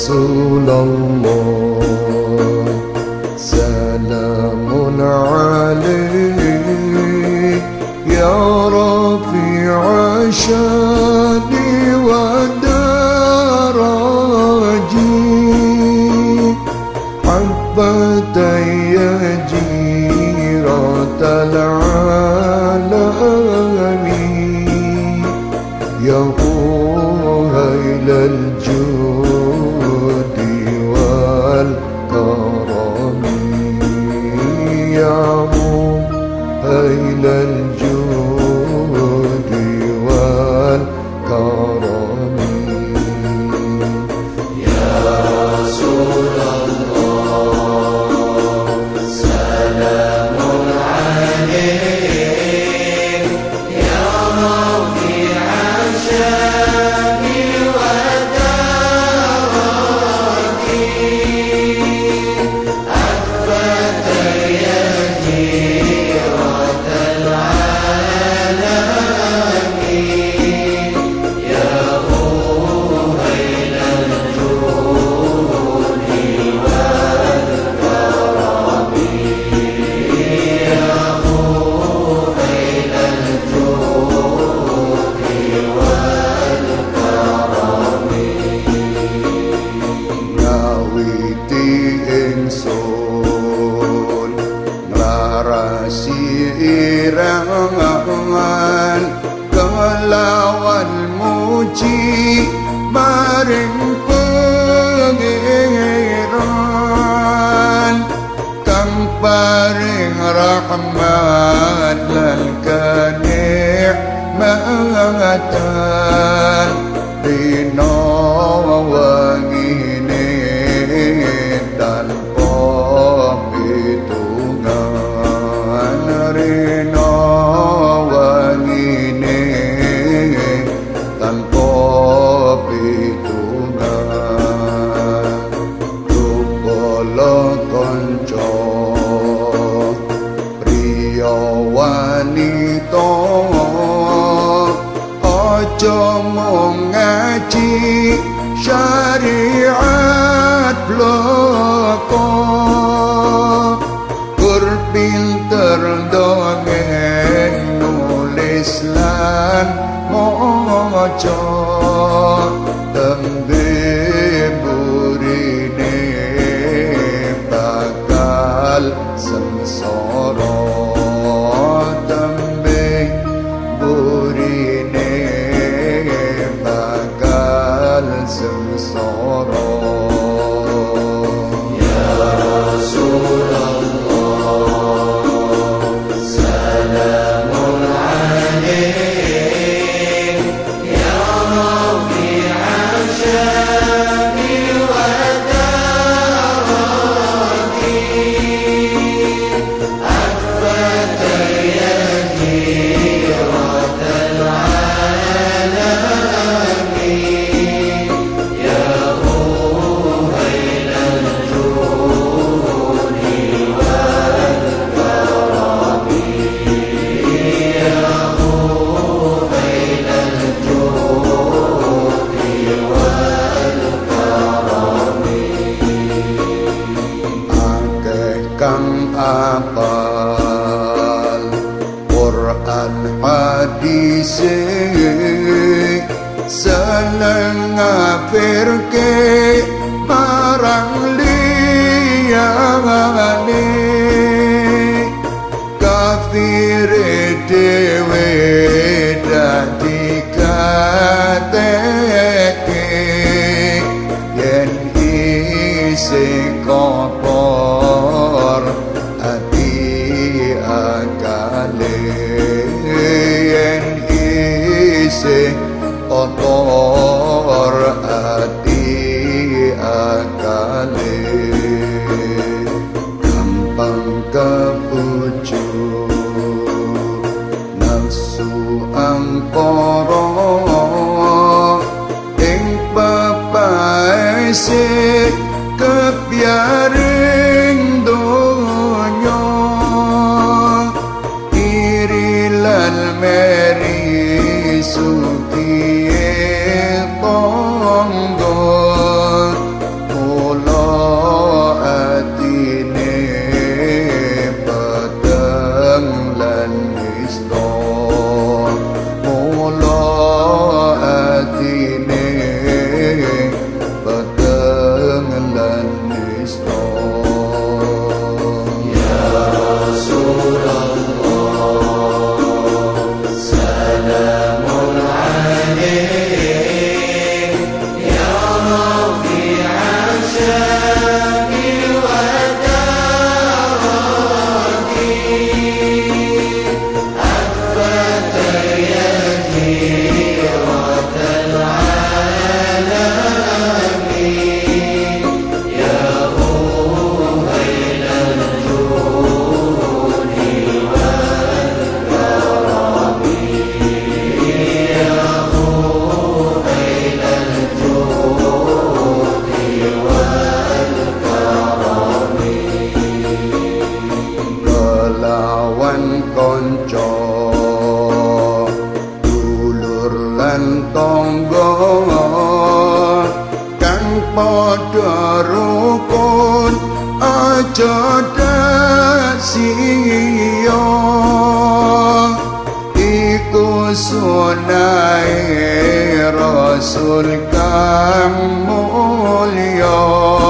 رسول الله سلام عليك يا رفيع شاني ودرجي حبتي جيرة العالم يا هيل الجود والكرم يا هيل الجود والكرم يا رسول الله سلام عليك يا رفيع شاني ودرجي أكفت يديرة العالم يا هيل الجود والكرم يا هيل الجود والكرم ngawiti ingsun nglarasi irangan kelawan muji maring pangeran kang paring rahmat lan kanikmatan dina wangine tanpa pitungan rina wangine tanpa pitungan rupala kanca priya wanita aja mung ngaji syariat bloko kur pinter dongeng nulis lan maca tembe burine bakal sengsara tembe burine bakal sengsara ya Rasulullah salamun alaik ya rafi'a syami wa darati akfat yadirat العالم يا هيل الجود والكرم يا هيل الجود والكرم akeh kang apal Quran hadis seneng ngafirke marang liyane kafir dhewe dadi kateke yen isih kotor ati akale yen isih kotor ati akale gampang kepucuk nafsu angkara ing pepaese kebiaring donya iri lan meri suti tonggo Kelawan konco dulur lan tangga kang padha rukun aja sia iku sunahe Rasul kang mulya.